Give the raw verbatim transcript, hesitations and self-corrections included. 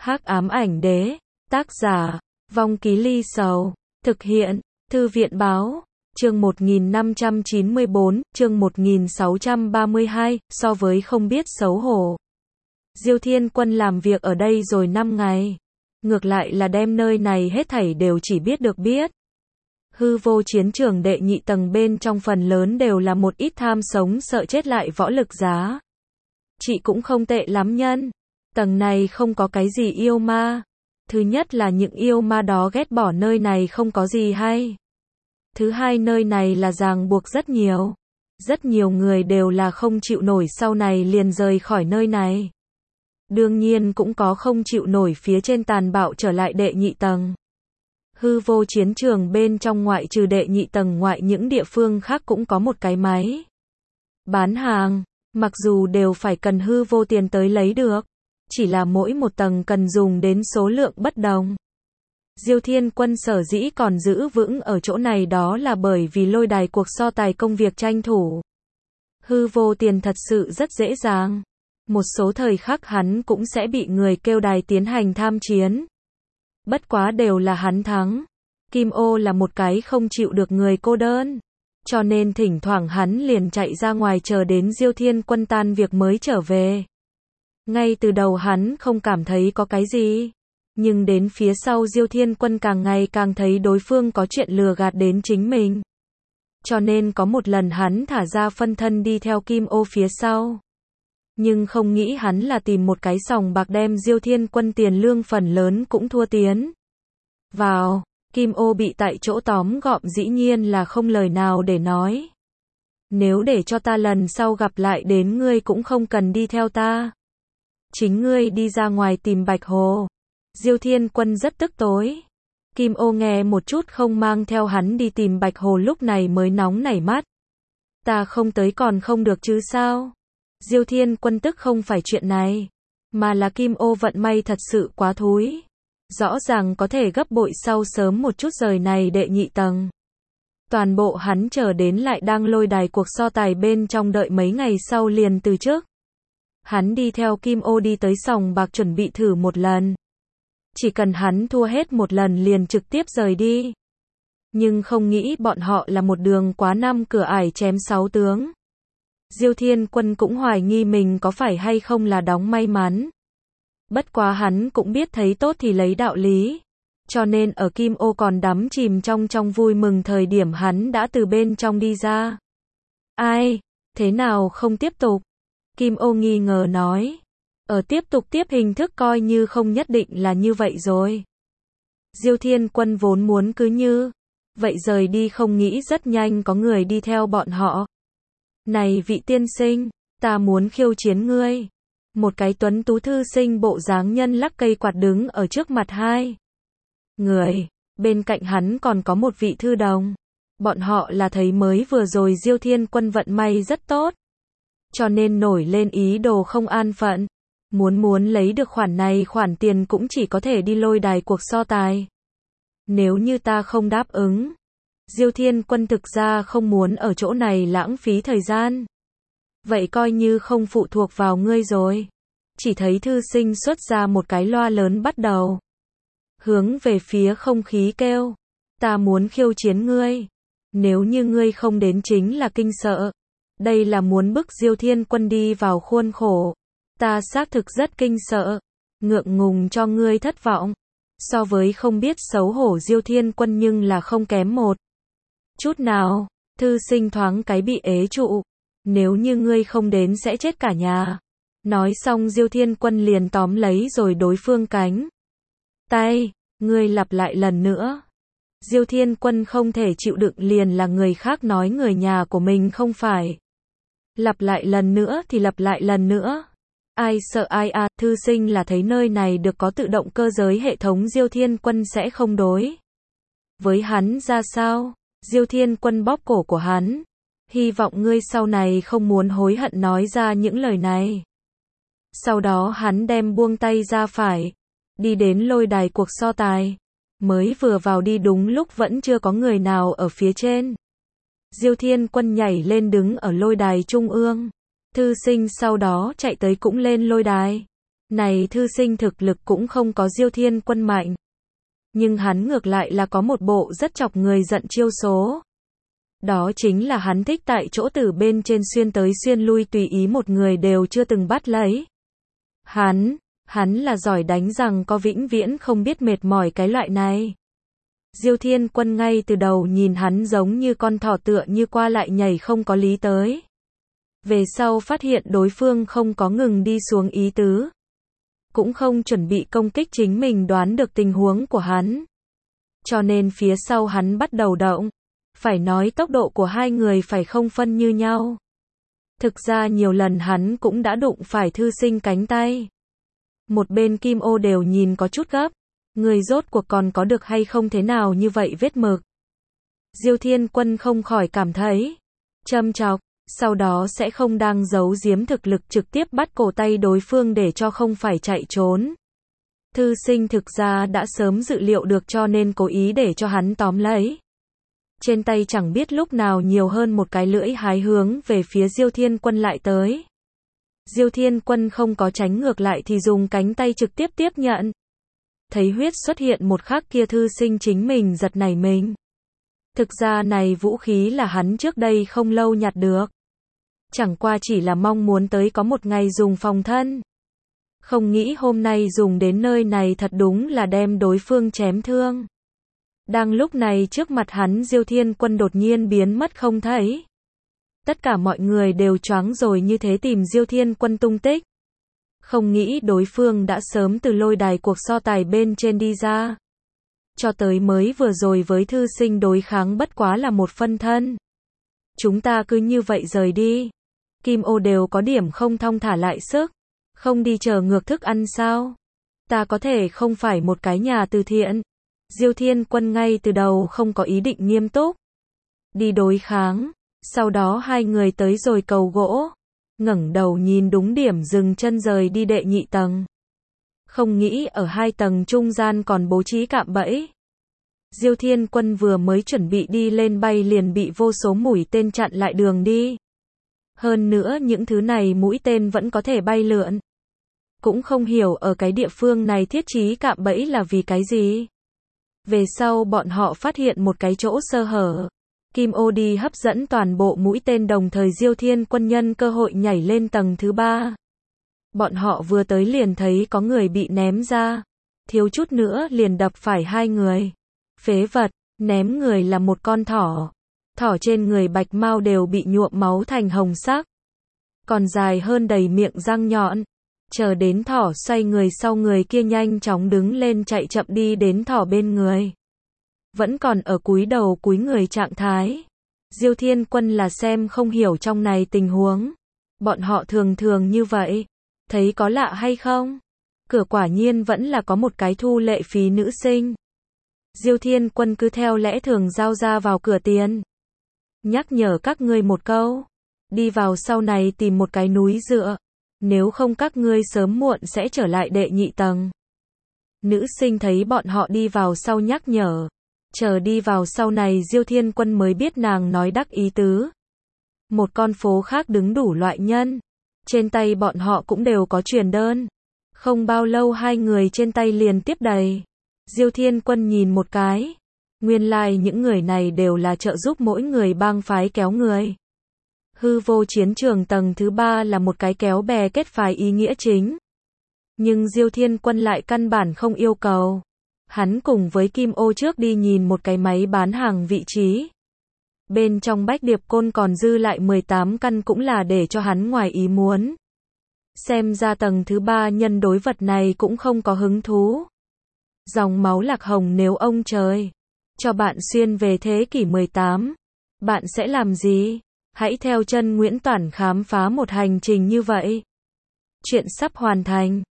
Hắc ám ảnh đế, tác giả, Vong Ký Ly Sầu, thực hiện, Thư viện báo, chương một nghìn năm trăm chín mươi bốn, chương một nghìn sáu trăm ba mươi hai, so với không biết xấu hổ. Diêu Thiên Quân làm việc ở đây rồi năm ngày. Ngược lại là đem nơi này hết thảy đều chỉ biết được biết. Hư vô chiến trường đệ nhị tầng bên trong phần lớn đều là một ít tham sống sợ chết lại võ lực giá. Chị cũng không tệ lắm nhân. Tầng này không có cái gì yêu ma. Thứ nhất là những yêu ma đó ghét bỏ nơi này không có gì hay. Thứ hai nơi này là ràng buộc rất nhiều. Rất nhiều người đều là không chịu nổi sau này liền rời khỏi nơi này. Đương nhiên cũng có không chịu nổi phía trên tàn bạo trở lại đệ nhị tầng. Hư vô chiến trường bên trong ngoại trừ đệ nhị tầng ngoại những địa phương khác cũng có một cái máy bán hàng, mặc dù đều phải cần hư vô tiền tới lấy được, chỉ là mỗi một tầng cần dùng đến số lượng bất đồng. Diêu Thiên Quân sở dĩ còn giữ vững ở chỗ này đó là bởi vì lôi đài cuộc so tài công việc tranh thủ. Hư vô tiền thật sự rất dễ dàng. Một số thời khắc hắn cũng sẽ bị người kêu đài tiến hành tham chiến. Bất quá đều là hắn thắng. Kim Ô là một cái không chịu được người cô đơn. Cho nên thỉnh thoảng hắn liền chạy ra ngoài chờ đến Diêu Thiên Quân tan việc mới trở về. Ngay từ đầu hắn không cảm thấy có cái gì. Nhưng đến phía sau Diêu Thiên Quân càng ngày càng thấy đối phương có chuyện lừa gạt đến chính mình. Cho nên có một lần hắn thả ra phân thân đi theo Kim Ô phía sau. Nhưng không nghĩ hắn là tìm một cái sòng bạc đem Diêu Thiên Quân tiền lương phần lớn cũng thua tiến vào. Kim Ô bị tại chỗ tóm gọn dĩ nhiên là không lời nào để nói. Nếu để cho ta lần sau gặp lại đến ngươi cũng không cần đi theo ta. Chính ngươi đi ra ngoài tìm Bạch Hồ. Diêu Thiên Quân rất tức tối. Kim Ô nghe một chút không mang theo hắn đi tìm Bạch Hồ lúc này mới nóng nảy mắt. Ta không tới còn không được chứ sao? Diêu Thiên Quân tức không phải chuyện này, mà là Kim Ô vận may thật sự quá thúi. Rõ ràng có thể gấp bội sau sớm một chút rời này đệ nhị tầng. Toàn bộ hắn chờ đến lại đang lôi đài cuộc so tài bên trong đợi mấy ngày sau liền từ trước. Hắn đi theo Kim Ô đi tới sòng bạc chuẩn bị thử một lần. Chỉ cần hắn thua hết một lần liền trực tiếp rời đi. Nhưng không nghĩ bọn họ là một đường quá năm cửa ải chém sáu tướng. Diêu Thiên Quân cũng hoài nghi mình có phải hay không là đóng may mắn. Bất quá hắn cũng biết thấy tốt thì lấy đạo lý. Cho nên ở Kim Ô còn đắm chìm trong trong vui mừng thời điểm hắn đã từ bên trong đi ra. Ai? Thế nào không tiếp tục? Kim Ô nghi ngờ nói. Ở tiếp tục tiếp hình thức coi như không nhất định là như vậy rồi. Diêu Thiên Quân vốn muốn cứ như vậy rời đi không nghĩ rất nhanh có người đi theo bọn họ. Này vị tiên sinh, ta muốn khiêu chiến ngươi. Một cái tuấn tú thư sinh bộ dáng nhân lắc cây quạt đứng ở trước mặt hai người. Bên cạnh hắn còn có một vị thư đồng. Bọn họ là thấy mới vừa rồi Diêu Thiên Quân vận may rất tốt. Cho nên nổi lên ý đồ không an phận. Muốn muốn lấy được khoản này khoản tiền cũng chỉ có thể đi lôi đài cuộc so tài. Nếu như ta không đáp ứng. Diêu Thiên Quân thực ra không muốn ở chỗ này lãng phí thời gian. Vậy coi như không phụ thuộc vào ngươi rồi. Chỉ thấy thư sinh xuất ra một cái loa lớn bắt đầu. Hướng về phía không khí kêu. Ta muốn khiêu chiến ngươi. Nếu như ngươi không đến chính là kinh sợ. Đây là muốn bức Diêu Thiên Quân đi vào khuôn khổ. Ta xác thực rất kinh sợ. Ngượng ngùng cho ngươi thất vọng. So với không biết xấu hổ Diêu Thiên Quân nhưng là không kém một chút nào. Thư sinh thoáng cái bị ế trụ. Nếu như ngươi không đến sẽ chết cả nhà. Nói xong Diêu Thiên Quân liền tóm lấy rồi đối phương cánh tay. Ngươi lặp lại lần nữa. Diêu Thiên Quân không thể chịu đựng liền là người khác nói người nhà của mình không phải. Lặp lại lần nữa thì lặp lại lần nữa. Ai sợ ai à, thư sinh là thấy nơi này được có tự động cơ giới hệ thống Diêu Thiên Quân sẽ không đối với hắn ra sao? Diêu Thiên Quân bóp cổ của hắn. Hy vọng ngươi sau này không muốn hối hận nói ra những lời này. Sau đó hắn đem buông tay ra phải. Đi đến lôi đài cuộc so tài. Mới vừa vào đi đúng lúc vẫn chưa có người nào ở phía trên. Diêu Thiên Quân nhảy lên đứng ở lôi đài trung ương. Thư sinh sau đó chạy tới cũng lên lôi đài. Này thư sinh thực lực cũng không có Diêu Thiên Quân mạnh. Nhưng hắn ngược lại là có một bộ rất chọc người giận chiêu số. Đó chính là hắn thích tại chỗ từ bên trên xuyên tới xuyên lui tùy ý một người đều chưa từng bắt lấy. Hắn, hắn là giỏi đánh rằng có vĩnh viễn không biết mệt mỏi cái loại này. Diêu Thiên Quân ngay từ đầu nhìn hắn giống như con thỏ tựa như qua lại nhảy không có lý tới. Về sau phát hiện đối phương không có ngừng đi xuống ý tứ. Cũng không chuẩn bị công kích chính mình đoán được tình huống của hắn. Cho nên phía sau hắn bắt đầu động. Phải nói tốc độ của hai người phải không phân như nhau. Thực ra nhiều lần hắn cũng đã đụng phải thư sinh cánh tay. Một bên Kim Ô đều nhìn có chút gấp. Người rốt cuộc còn có được hay không thế nào như vậy vết mực. Diêu Thiên Quân không khỏi cảm thấy châm chọc, sau đó sẽ không đang giấu giếm thực lực trực tiếp bắt cổ tay đối phương để cho không phải chạy trốn. Thư sinh thực ra đã sớm dự liệu được cho nên cố ý để cho hắn tóm lấy. Trên tay chẳng biết lúc nào nhiều hơn một cái lưỡi hái hướng về phía Diêu Thiên Quân lại tới. Diêu Thiên Quân không có tránh ngược lại thì dùng cánh tay trực tiếp tiếp nhận. Thấy huyết xuất hiện một khắc kia thư sinh chính mình giật nảy mình. Thực ra này vũ khí là hắn trước đây không lâu nhặt được. Chẳng qua chỉ là mong muốn tới có một ngày dùng phòng thân. Không nghĩ hôm nay dùng đến nơi này thật đúng là đem đối phương chém thương. Đang lúc này trước mặt hắn Diêu Thiên Quân đột nhiên biến mất không thấy. Tất cả mọi người đều choáng rồi như thế tìm Diêu Thiên Quân tung tích. Không nghĩ đối phương đã sớm từ lôi đài cuộc so tài bên trên đi ra. Cho tới mới vừa rồi với thư sinh đối kháng bất quá là một phân thân. Chúng ta cứ như vậy rời đi. Kim Ô đều có điểm không thong thả lại sức. Không đi chờ ngược thức ăn sao? Ta có thể không phải một cái nhà từ thiện. Diêu Thiên Quân ngay từ đầu không có ý định nghiêm túc. Đi đối kháng. Sau đó hai người tới rồi cầu gỗ. Ngẩng đầu nhìn đúng điểm dừng chân rời đi đệ nhị tầng. Không nghĩ ở hai tầng trung gian còn bố trí cạm bẫy. Diêu Thiên Quân vừa mới chuẩn bị đi lên bay liền bị vô số mũi tên chặn lại đường đi. Hơn nữa những thứ này mũi tên vẫn có thể bay lượn. Cũng không hiểu ở cái địa phương này thiết trí cạm bẫy là vì cái gì. Về sau bọn họ phát hiện một cái chỗ sơ hở. Kim Ô đi hấp dẫn toàn bộ mũi tên đồng thời Diêu Thiên Quân nhân cơ hội nhảy lên tầng thứ ba. Bọn họ vừa tới liền thấy có người bị ném ra. Thiếu chút nữa liền đập phải hai người. Phế vật, ném người là một con thỏ. Thỏ trên người bạch mao đều bị nhuộm máu thành hồng sắc. Còn dài hơn đầy miệng răng nhọn. Chờ đến thỏ xoay người sau người kia nhanh chóng đứng lên chạy chậm đi đến thỏ bên người. Vẫn còn ở cúi đầu cúi người trạng thái. Diêu Thiên Quân là xem không hiểu trong này tình huống. Bọn họ thường thường như vậy. Thấy có lạ hay không? Cửa quả nhiên vẫn là có một cái thu lệ phí nữ sinh. Diêu Thiên Quân cứ theo lẽ thường giao ra vào cửa tiền. Nhắc nhở các ngươi một câu. Đi vào sau này tìm một cái núi dựa. Nếu không các ngươi sớm muộn sẽ trở lại đệ nhị tầng. Nữ sinh thấy bọn họ đi vào sau nhắc nhở. Chờ đi vào sau này Diêu Thiên Quân mới biết nàng nói đắc ý tứ. Một con phố khác đứng đủ loại nhân. Trên tay bọn họ cũng đều có truyền đơn. Không bao lâu hai người trên tay liền tiếp đầy. Diêu Thiên Quân nhìn một cái. Nguyên lai like những người này đều là trợ giúp mỗi người bang phái kéo người. Hư vô chiến trường tầng thứ ba là một cái kéo bè kết phái ý nghĩa chính. Nhưng Diêu Thiên Quân lại căn bản không yêu cầu. Hắn cùng với Kim Ô trước đi nhìn một cái máy bán hàng vị trí. Bên trong Bách Điệp Côn còn dư lại mười tám căn cũng là để cho hắn ngoài ý muốn. Xem ra tầng thứ ba nhân đối vật này cũng không có hứng thú. Dòng máu lạc hồng nếu ông trời cho bạn xuyên về thế kỷ mười tám, bạn sẽ làm gì? Hãy theo chân Nguyễn Toản khám phá một hành trình như vậy. Chuyện sắp hoàn thành.